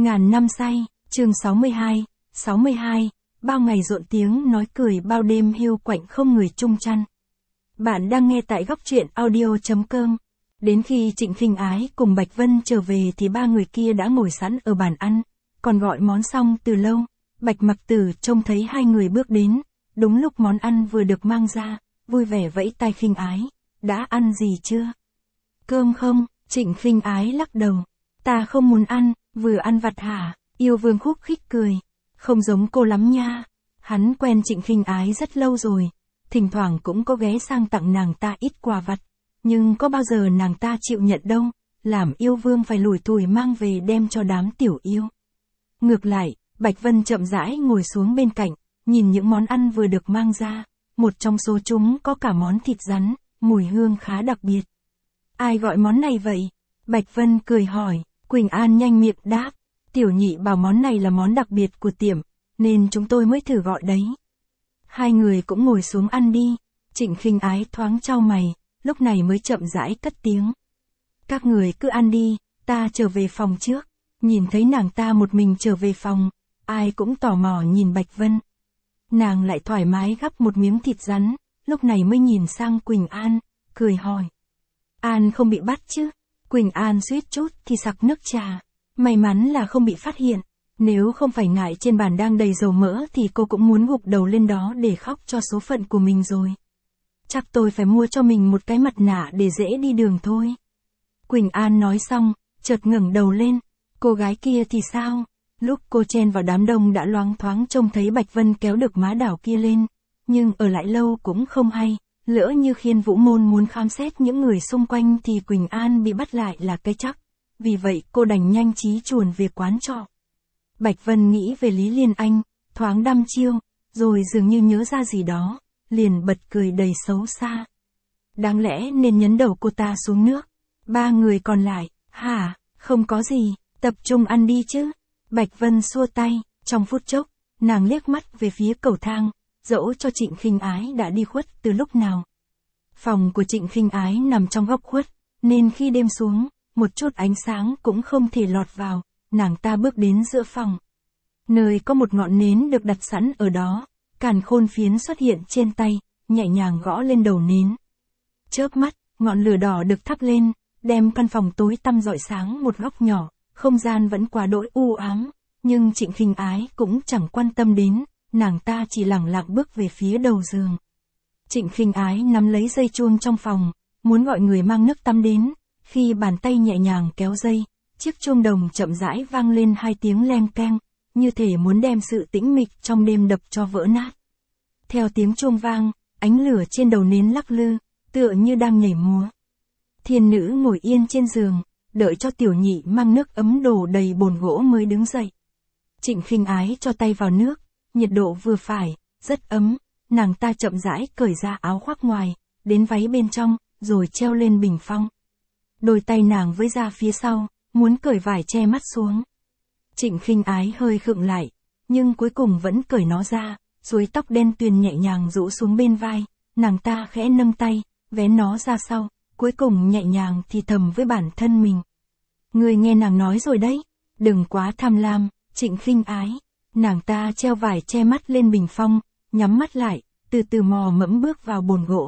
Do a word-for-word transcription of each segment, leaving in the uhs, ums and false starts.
Ngàn năm say, chương sáu mươi hai, sáu mươi hai, bao ngày rộn tiếng nói cười bao đêm hiu quạnh không người chung chăn. Bạn đang nghe tại góc truyện audio.com. Đến khi Trịnh Khinh Ái cùng Bạch Vân trở về thì ba người kia đã ngồi sẵn ở bàn ăn, còn gọi món xong từ lâu. Bạch Mặc Tử trông thấy hai người bước đến, đúng lúc món ăn vừa được mang ra, vui vẻ vẫy tay Khinh Ái, đã ăn gì chưa? Cơm không? Trịnh Khinh Ái lắc đầu, ta không muốn ăn, vừa ăn vặt hả? Yêu Vương khúc khích cười, không giống cô lắm nha. Hắn quen Trịnh Khinh Ái rất lâu rồi, thỉnh thoảng cũng có ghé sang tặng nàng ta ít quà vặt, nhưng có bao giờ nàng ta chịu nhận đâu, làm Yêu Vương phải lủi thủi mang về đem cho đám tiểu yêu. Ngược lại, Bạch Vân chậm rãi ngồi xuống bên cạnh, nhìn những món ăn vừa được mang ra, một trong số chúng có cả món thịt rắn, mùi hương khá đặc biệt. Ai gọi món này vậy? Bạch Vân cười hỏi. Quỳnh An nhanh miệng đáp, tiểu nhị bảo món này là món đặc biệt của tiệm, nên chúng tôi mới thử gọi đấy. Hai người cũng ngồi xuống ăn đi. Trịnh Khinh Ái thoáng chau mày, lúc này mới chậm rãi cất tiếng. Các người cứ ăn đi, ta trở về phòng trước. Nhìn thấy nàng ta một mình trở về phòng, ai cũng tò mò nhìn Bạch Vân. Nàng lại thoải mái gắp một miếng thịt rắn, lúc này mới nhìn sang Quỳnh An, cười hỏi. An không bị bắt chứ? Quỳnh An suýt chút thì sặc nước trà. May mắn là không bị phát hiện. Nếu không phải ngại trên bàn đang đầy dầu mỡ thì cô cũng muốn gục đầu lên đó để khóc cho số phận của mình rồi. Chắc tôi phải mua cho mình một cái mặt nạ để dễ đi đường thôi. Quỳnh An nói xong, chợt ngẩng đầu lên. Cô gái kia thì sao? Lúc cô chen vào đám đông đã loáng thoáng trông thấy Bạch Vân kéo được má đảo kia lên. Nhưng ở lại lâu cũng không hay. Lỡ như Khiên Vũ Môn muốn khám xét những người xung quanh thì Quỳnh An bị bắt lại là cái chắc. Vì vậy cô đành nhanh trí chuồn về quán trọ. Bạch Vân nghĩ về Lý Liên Anh, thoáng đăm chiêu, rồi dường như nhớ ra gì đó, liền bật cười đầy xấu xa. Đáng lẽ nên nhấn đầu cô ta xuống nước. Ba người còn lại, hả, không có gì, tập trung ăn đi chứ. Bạch Vân xua tay, trong phút chốc, nàng liếc mắt về phía cầu thang. Dẫu cho Trịnh Khinh Ái đã đi khuất từ lúc nào. Phòng của Trịnh Khinh Ái nằm trong góc khuất, nên khi đêm xuống, một chút ánh sáng cũng không thể lọt vào, nàng ta bước đến giữa phòng. Nơi có một ngọn nến được đặt sẵn ở đó, càn khôn phiến xuất hiện trên tay, nhẹ nhàng gõ lên đầu nến. Chớp mắt, ngọn lửa đỏ được thắp lên, đem căn phòng tối tăm rọi sáng một góc nhỏ, không gian vẫn quá đỗi u ám, nhưng Trịnh Khinh Ái cũng chẳng quan tâm đến. Nàng ta chỉ lẳng lặng bước về phía đầu giường. Trịnh Khinh Ái nắm lấy dây chuông trong phòng, muốn gọi người mang nước tắm đến. Khi bàn tay nhẹ nhàng kéo dây, chiếc chuông đồng chậm rãi vang lên hai tiếng leng keng, như thể muốn đem sự tĩnh mịch trong đêm đập cho vỡ nát. Theo tiếng chuông vang, ánh lửa trên đầu nến lắc lư, tựa như đang nhảy múa. Thiên nữ ngồi yên trên giường, đợi cho tiểu nhị mang nước ấm đổ đầy bồn gỗ mới đứng dậy. Trịnh Khinh Ái cho tay vào nước. Nhiệt độ vừa phải, rất ấm, nàng ta chậm rãi cởi ra áo khoác ngoài, đến váy bên trong, rồi treo lên bình phong. Đôi tay nàng với ra phía sau, muốn cởi vải che mắt xuống. Trịnh Khinh Ái hơi khựng lại, nhưng cuối cùng vẫn cởi nó ra, rồi tóc đen tuyền nhẹ nhàng rũ xuống bên vai, nàng ta khẽ nâng tay, vén nó ra sau, cuối cùng nhẹ nhàng thì thầm với bản thân mình. Người nghe nàng nói rồi đấy, đừng quá tham lam, Trịnh Khinh Ái. Nàng ta treo vải che mắt lên bình phong, nhắm mắt lại, từ từ mò mẫm bước vào bồn gỗ.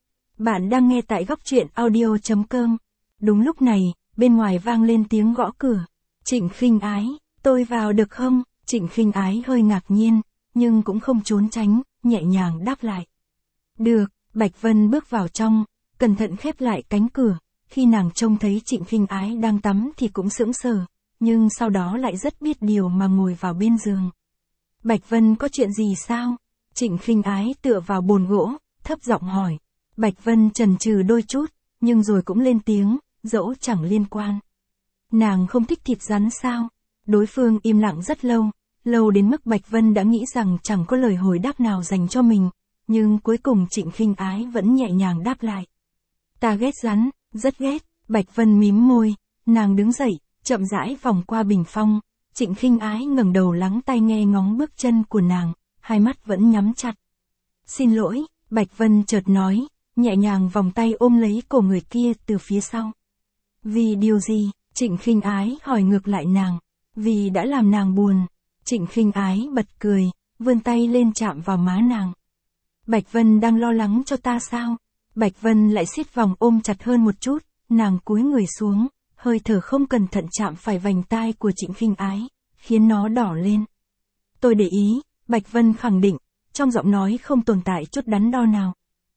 Bạn đang nghe tại góc truyện audio.com. Đúng lúc này, bên ngoài vang lên tiếng gõ cửa. Trịnh Khinh Ái, tôi vào được không? Trịnh Khinh Ái hơi ngạc nhiên, nhưng cũng không trốn tránh, nhẹ nhàng đáp lại. Được, Bạch Vân bước vào trong, cẩn thận khép lại cánh cửa. Khi nàng trông thấy Trịnh Khinh Ái đang tắm thì cũng sững sờ. Nhưng sau đó lại rất biết điều mà ngồi vào bên giường. Bạch Vân có chuyện gì sao? Trịnh Khinh Ái tựa vào bồn gỗ, thấp giọng hỏi. Bạch Vân chần chừ đôi chút, nhưng rồi cũng lên tiếng, dẫu chẳng liên quan. Nàng không thích thịt rắn sao? Đối phương im lặng rất lâu, lâu đến mức Bạch Vân đã nghĩ rằng chẳng có lời hồi đáp nào dành cho mình, nhưng cuối cùng Trịnh Khinh Ái vẫn nhẹ nhàng đáp lại. Ta ghét rắn, rất ghét. Bạch Vân mím môi, nàng đứng dậy. Chậm rãi vòng qua bình phong, Trịnh Khinh Ái ngẩng đầu lắng tai nghe ngóng bước chân của nàng, hai mắt vẫn nhắm chặt. Xin lỗi, Bạch Vân chợt nói, nhẹ nhàng vòng tay ôm lấy cổ người kia từ phía sau. Vì điều gì? Trịnh Khinh Ái hỏi ngược lại nàng. Vì đã làm nàng buồn. Trịnh Khinh Ái bật cười, vươn tay lên chạm vào má nàng. Bạch Vân đang lo lắng cho ta sao? Bạch Vân lại siết vòng ôm chặt hơn một chút, nàng cúi người xuống, hơi thở không cẩn thận chạm phải vành tai của Trịnh Khinh Ái, khiến nó đỏ lên. Tôi để ý, Bạch Vân khẳng định, trong giọng nói không tồn tại chút đắn đo nào.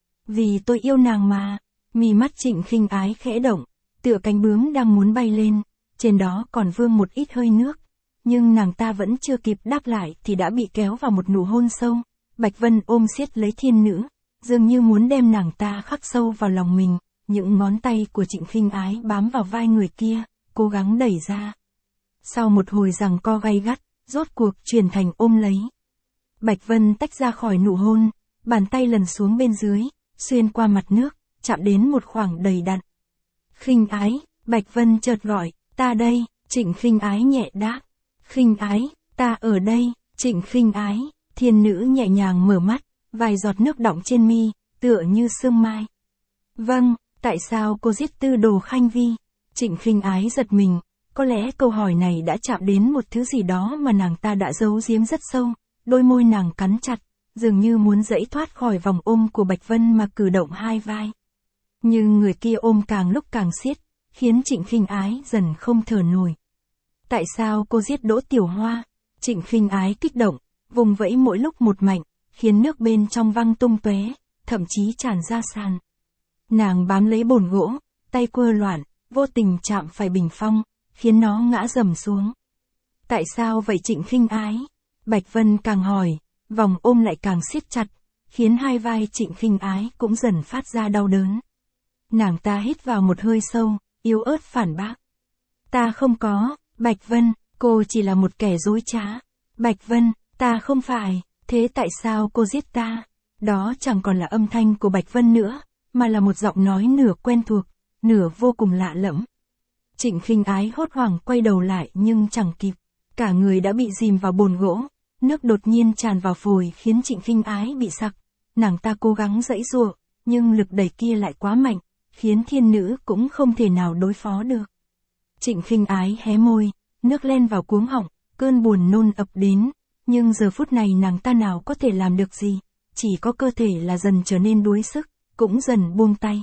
Vì tôi yêu nàng mà. Mí mắt Trịnh Khinh Ái khẽ động, tựa cánh bướm đang muốn bay lên, trên đó còn vương một ít hơi nước. Nhưng nàng ta vẫn chưa kịp đáp lại thì đã bị kéo vào một nụ hôn sâu. Bạch Vân ôm siết lấy thiên nữ, dường như muốn đem nàng ta khắc sâu vào lòng mình. Những ngón tay của Trịnh Khinh Ái bám vào vai người kia, cố gắng đẩy ra. Sau một hồi giằng co gay gắt, rốt cuộc chuyển thành ôm lấy. Bạch Vân tách ra khỏi nụ hôn, bàn tay lần xuống bên dưới, xuyên qua mặt nước, chạm đến một khoảng đầy đặn. Khinh Ái, Bạch Vân chợt gọi, ta đây. Trịnh Khinh Ái nhẹ đáp. Khinh Ái, ta ở đây. Trịnh Khinh Ái, thiên nữ nhẹ nhàng mở mắt, vài giọt nước đọng trên mi, tựa như sương mai. Vâng, tại sao cô giết Tư Đồ Khanh Vi? Trịnh Khinh Ái giật mình, có lẽ câu hỏi này đã chạm đến một thứ gì đó mà nàng ta đã giấu giếm rất sâu, đôi môi nàng cắn chặt, dường như muốn giãy thoát khỏi vòng ôm của Bạch Vân mà cử động hai vai. Nhưng người kia ôm càng lúc càng siết, khiến Trịnh Khinh Ái dần không thở nổi. Tại sao cô giết Đỗ Tiểu Hoa? Trịnh Khinh Ái kích động, vùng vẫy mỗi lúc một mạnh, khiến nước bên trong văng tung tóe, thậm chí tràn ra sàn. Nàng bám lấy bồn gỗ, tay quơ loạn, vô tình chạm phải bình phong, khiến nó ngã rầm xuống. Tại sao vậy Trịnh Khinh Ái? Bạch Vân càng hỏi, vòng ôm lại càng siết chặt, khiến hai vai Trịnh Khinh Ái cũng dần phát ra đau đớn. Nàng ta hít vào một hơi sâu, yếu ớt phản bác. Ta không có, Bạch Vân, cô chỉ là một kẻ dối trá. Bạch Vân, ta không phải, thế tại sao cô giết ta? Đó chẳng còn là âm thanh của Bạch Vân nữa, mà là một giọng nói nửa quen thuộc, nửa vô cùng lạ lẫm. Trịnh Khinh Ái hốt hoảng quay đầu lại nhưng chẳng kịp, cả người đã bị dìm vào bồn gỗ, nước đột nhiên tràn vào phổi khiến Trịnh Khinh Ái bị sặc. Nàng ta cố gắng giãy giụa, nhưng lực đẩy kia lại quá mạnh, khiến thiên nữ cũng không thể nào đối phó được. Trịnh Khinh Ái hé môi, nước len vào cuống họng, cơn buồn nôn ập đến, nhưng giờ phút này nàng ta nào có thể làm được gì, chỉ có cơ thể là dần trở nên đuối sức, cũng dần buông tay.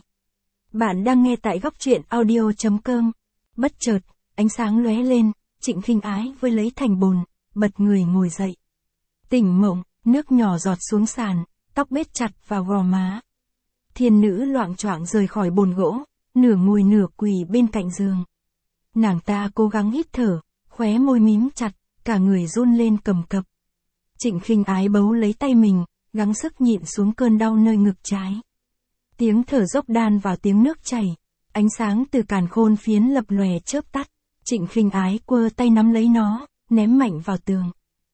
Bạn đang nghe tại góc truyện audio chấm com. Bất chợt, ánh sáng lóe lên, Trịnh Khinh Ái với lấy thành bồn, bật người ngồi dậy. Tỉnh mộng, nước nhỏ giọt xuống sàn, tóc bết chặt vào gò má. Thiên nữ loạng choạng rời khỏi bồn gỗ, nửa ngồi nửa quỳ bên cạnh giường. Nàng ta cố gắng hít thở, khóe môi mím chặt, cả người run lên cầm cập. Trịnh Khinh Ái bấu lấy tay mình, gắng sức nhịn xuống cơn đau nơi ngực trái. Tiếng thở dốc đan vào tiếng nước chảy, ánh sáng từ càn khôn phiến lập lòe chớp tắt. Trịnh Khinh Ái quơ tay nắm lấy nó, ném mạnh vào tường.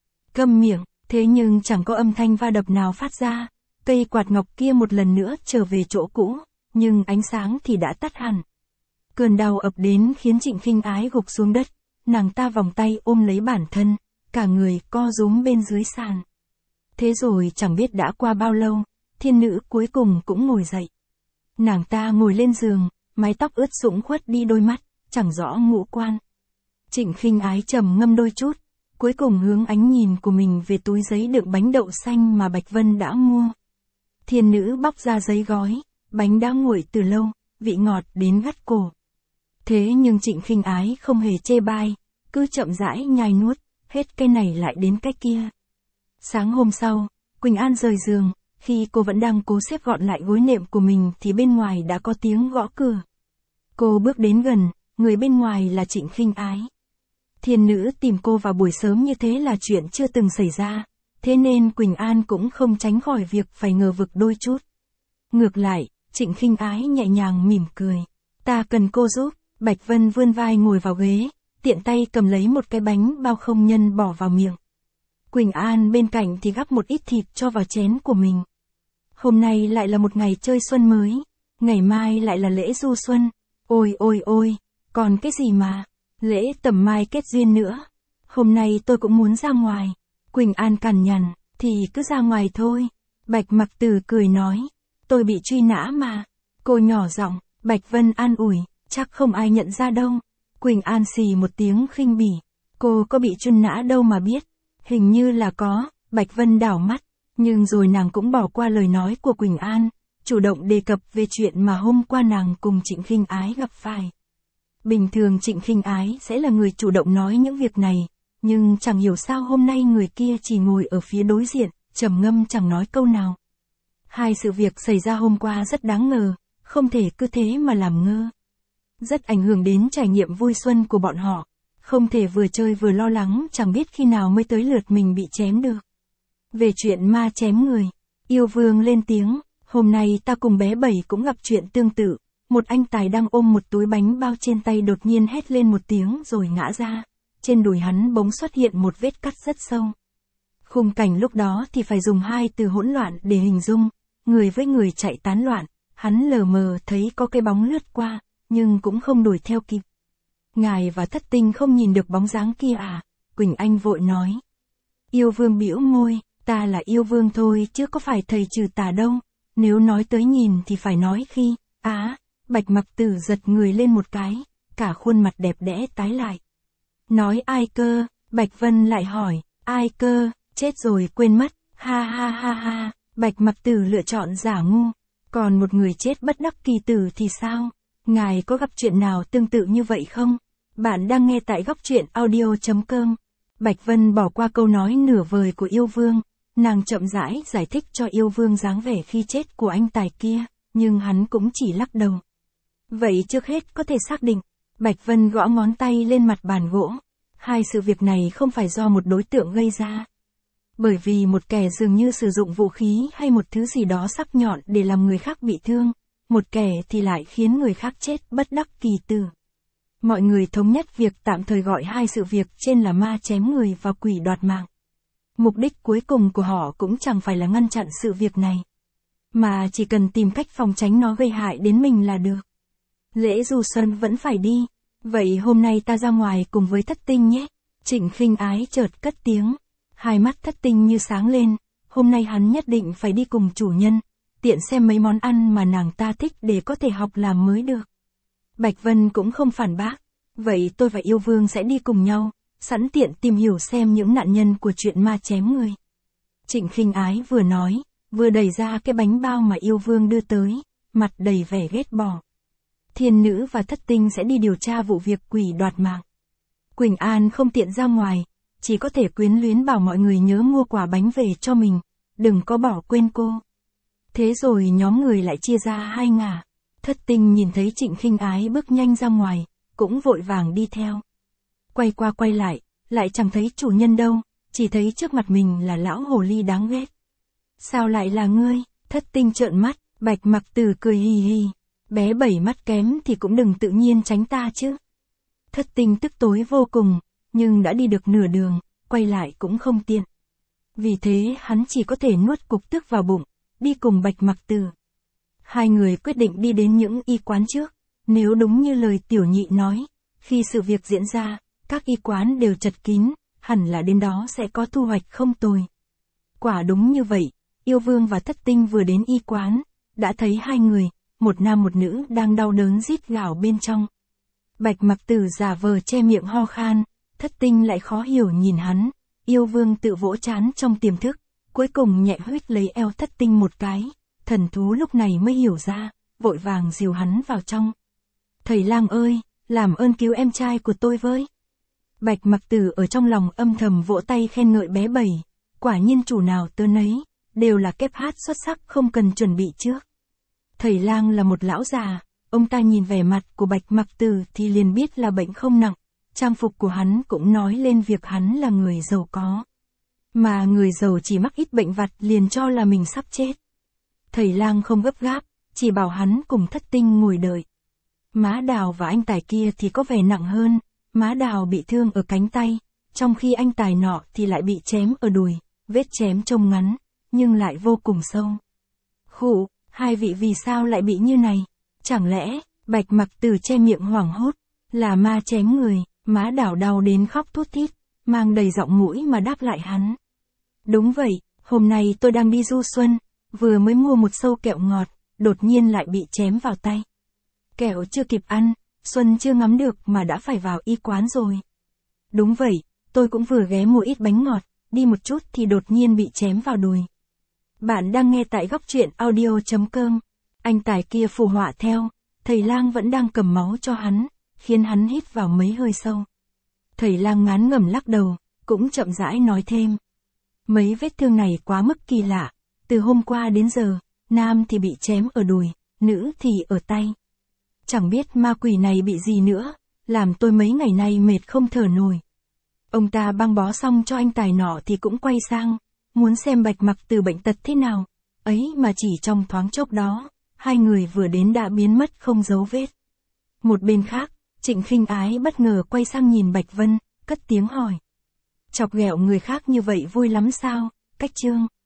Câm miệng, thế nhưng chẳng có âm thanh va đập nào phát ra. Cây quạt ngọc kia một lần nữa trở về chỗ cũ, nhưng ánh sáng thì đã tắt hẳn. Cơn đau ập đến khiến Trịnh Khinh Ái gục xuống đất, nàng ta vòng tay ôm lấy bản thân, cả người co rúm bên dưới sàn. Thế rồi chẳng biết đã qua bao lâu, thiên nữ cuối cùng cũng ngồi dậy. Nàng ta ngồi lên giường, mái tóc ướt sũng khuất đi đôi mắt, chẳng rõ ngũ quan. Trịnh Khinh Ái trầm ngâm đôi chút, cuối cùng hướng ánh nhìn của mình về túi giấy đựng bánh đậu xanh mà Bạch Vân đã mua. Thiên nữ bóc ra giấy gói, bánh đã nguội từ lâu, vị ngọt đến gắt cổ. Thế nhưng Trịnh Khinh Ái không hề chê bai, cứ chậm rãi nhai nuốt, hết cái này lại đến cái kia. Sáng hôm sau, Quỳnh An rời giường, khi cô vẫn đang cố xếp gọn lại gối nệm của mình thì bên ngoài đã có tiếng gõ cửa. Cô bước đến gần, người bên ngoài là Trịnh Khinh Ái. Thiên nữ tìm cô vào buổi sớm như thế là chuyện chưa từng xảy ra, thế nên Quỳnh An cũng không tránh khỏi việc phải ngờ vực đôi chút. Ngược lại, Trịnh Khinh Ái nhẹ nhàng mỉm cười. Ta cần cô giúp. Bạch Vân vươn vai ngồi vào ghế, tiện tay cầm lấy một cái bánh bao không nhân bỏ vào miệng. Quỳnh An bên cạnh thì gắp một ít thịt cho vào chén của mình. Hôm nay lại là một ngày chơi xuân mới, ngày mai lại là lễ du xuân. Ôi ôi ôi, còn cái gì mà, lễ tầm mai kết duyên nữa. Hôm nay tôi cũng muốn ra ngoài. Quỳnh An cằn nhằn, thì cứ ra ngoài thôi. Bạch Mặc Tử cười nói, tôi bị truy nã mà. Cô nhỏ giọng, Bạch Vân an ủi, chắc không ai nhận ra đâu. Quỳnh An xì một tiếng khinh bỉ. Cô có bị truân nã đâu mà biết. Hình như là có, Bạch Vân đảo mắt, nhưng rồi nàng cũng bỏ qua lời nói của Quỳnh An, chủ động đề cập về chuyện mà hôm qua nàng cùng Trịnh Khinh Ái gặp phải. Bình thường Trịnh Khinh Ái sẽ là người chủ động nói những việc này, nhưng chẳng hiểu sao hôm nay người kia chỉ ngồi ở phía đối diện, trầm ngâm chẳng nói câu nào. Hai sự việc xảy ra hôm qua rất đáng ngờ, không thể cứ thế mà làm ngơ. Rất ảnh hưởng đến trải nghiệm vui xuân của bọn họ, không thể vừa chơi vừa lo lắng chẳng biết khi nào mới tới lượt mình bị chém được. Về chuyện ma chém người, Yêu Vương lên tiếng, hôm nay ta cùng bé Bảy cũng gặp chuyện tương tự, một anh tài đang ôm một túi bánh bao trên tay đột nhiên hét lên một tiếng rồi ngã ra, trên đùi hắn bỗng xuất hiện một vết cắt rất sâu. Khung cảnh lúc đó thì phải dùng hai từ hỗn loạn để hình dung, người với người chạy tán loạn, hắn lờ mờ thấy có cái bóng lướt qua, nhưng cũng không đuổi theo kịp. Ngài và Thất Tinh không nhìn được bóng dáng kia à? Quỳnh Anh vội nói. Yêu Vương bĩu môi, ta là Yêu Vương thôi chứ có phải thầy trừ tà đâu, nếu nói tới nhìn thì phải nói khi, á, Bạch Mặc Tử giật người lên một cái, cả khuôn mặt đẹp đẽ tái lại. Nói ai cơ? Bạch Vân lại hỏi, ai cơ? Chết rồi quên mất, ha ha ha ha, Bạch Mặc Tử lựa chọn giả ngu, còn một người chết bất đắc kỳ tử thì sao? Ngài có gặp chuyện nào tương tự như vậy không? Bạn đang nghe tại góc truyện audio chấm com. Bạch Vân bỏ qua câu nói nửa vời của Yêu Vương, nàng chậm rãi giải thích cho Yêu Vương dáng vẻ khi chết của anh tài kia, nhưng hắn cũng chỉ lắc đầu. Vậy trước hết có thể xác định, Bạch Vân gõ ngón tay lên mặt bàn gỗ, hai sự việc này không phải do một đối tượng gây ra. Bởi vì một kẻ dường như sử dụng vũ khí hay một thứ gì đó sắc nhọn để làm người khác bị thương, một kẻ thì lại khiến người khác chết bất đắc kỳ tử. Mọi người thống nhất việc tạm thời gọi hai sự việc trên là ma chém người và quỷ đoạt mạng. Mục đích cuối cùng của họ cũng chẳng phải là ngăn chặn sự việc này, mà chỉ cần tìm cách phòng tránh nó gây hại đến mình là được. Lễ du xuân vẫn phải đi, vậy hôm nay ta ra ngoài cùng với Thất Tinh nhé. Trịnh Khinh Ái chợt cất tiếng, hai mắt Thất Tinh như sáng lên, hôm nay hắn nhất định phải đi cùng chủ nhân, tiện xem mấy món ăn mà nàng ta thích để có thể học làm mới được. Bạch Vân cũng không phản bác, vậy tôi và Yêu Vương sẽ đi cùng nhau, sẵn tiện tìm hiểu xem những nạn nhân của chuyện ma chém người. Trịnh Khinh Ái vừa nói, vừa đẩy ra cái bánh bao mà Yêu Vương đưa tới, mặt đầy vẻ ghét bỏ. Thiên Nữ và Thất Tinh sẽ đi điều tra vụ việc quỷ đoạt mạng. Quỳnh An không tiện ra ngoài, chỉ có thể quyến luyến bảo mọi người nhớ mua quả bánh về cho mình, đừng có bỏ quên cô. Thế rồi nhóm người lại chia ra hai ngả. Thất Tinh nhìn thấy Trịnh Khinh Ái bước nhanh ra ngoài, cũng vội vàng đi theo. Quay qua quay lại, lại chẳng thấy chủ nhân đâu, chỉ thấy trước mặt mình là lão hồ ly đáng ghét. Sao lại là ngươi? Thất Tinh trợn mắt, Bạch Mặc Tử cười hì hì. Bé Bảy mắt kém thì cũng đừng tự nhiên tránh ta chứ. Thất Tinh tức tối vô cùng, nhưng đã đi được nửa đường, quay lại cũng không tiện. Vì thế hắn chỉ có thể nuốt cục tức vào bụng, đi cùng Bạch Mặc Tử. Hai người quyết định đi đến những y quán trước, nếu đúng như lời tiểu nhị nói, khi sự việc diễn ra, các y quán đều chật kín, hẳn là đến đó sẽ có thu hoạch không tồi. Quả đúng như vậy, Yêu Vương và Thất Tinh vừa đến y quán, đã thấy hai người, một nam một nữ đang đau đớn rít gào bên trong. Bạch Mặc Tử giả vờ che miệng ho khan, Thất Tinh lại khó hiểu nhìn hắn, Yêu Vương tự vỗ trán trong tiềm thức, cuối cùng nhẹ huýt lấy eo Thất Tinh một cái, thần thú lúc này mới hiểu ra, vội vàng dìu hắn vào trong. Thầy lang ơi, làm ơn cứu em trai của tôi với. Bạch Mặc Tử ở trong lòng âm thầm vỗ tay khen ngợi bé Bảy, quả nhiên chủ nào tớ nấy, đều là kép hát xuất sắc không cần chuẩn bị trước. Thầy lang là một lão già, ông ta nhìn vẻ mặt của Bạch Mặc Tử thì liền biết là bệnh không nặng, trang phục của hắn cũng nói lên việc hắn là người giàu có. Mà người giàu chỉ mắc ít bệnh vặt liền cho là mình sắp chết. Thầy lang không gấp gáp, chỉ bảo hắn cùng Thất Tinh ngồi đợi. Má Đào và anh tài kia thì có vẻ nặng hơn, má Đào bị thương ở cánh tay, trong khi anh tài nọ thì lại bị chém ở đùi, vết chém trông ngắn, nhưng lại vô cùng sâu. Khụ, hai vị vì sao lại bị như này? Chẳng lẽ, Bạch Mặc Tử che miệng hoảng hốt, là ma chém người, má Đào đau đến khóc thút thít, mang đầy giọng mũi mà đáp lại hắn. Đúng vậy, hôm nay tôi đang đi du xuân, vừa mới mua một sâu kẹo ngọt, đột nhiên lại bị chém vào tay. Kẹo chưa kịp ăn, Xuân chưa ngắm được mà đã phải vào y quán rồi. Đúng vậy, tôi cũng vừa ghé mua ít bánh ngọt, đi một chút thì đột nhiên bị chém vào đùi. Bạn đang nghe tại góc truyện audio.com. Anh Tài kia phù họa theo, thầy lang vẫn đang cầm máu cho hắn, khiến hắn hít vào mấy hơi sâu. Thầy lang ngán ngẩm lắc đầu, cũng chậm rãi nói thêm. Mấy vết thương này quá mức kỳ lạ, từ hôm qua đến giờ, nam thì bị chém ở đùi, nữ thì ở tay. Chẳng biết ma quỷ này bị gì nữa, làm tôi mấy ngày nay mệt không thở nổi. Ông ta băng bó xong cho anh Tài nọ thì cũng quay sang, muốn xem Bạch Mặc Từ bệnh tật thế nào. Ấy mà chỉ trong thoáng chốc đó, hai người vừa đến đã biến mất không dấu vết. Một bên khác, Trịnh Khinh Ái bất ngờ quay sang nhìn Bạch Vân, cất tiếng hỏi. Chọc ghẹo người khác như vậy vui lắm sao, Cách Trương?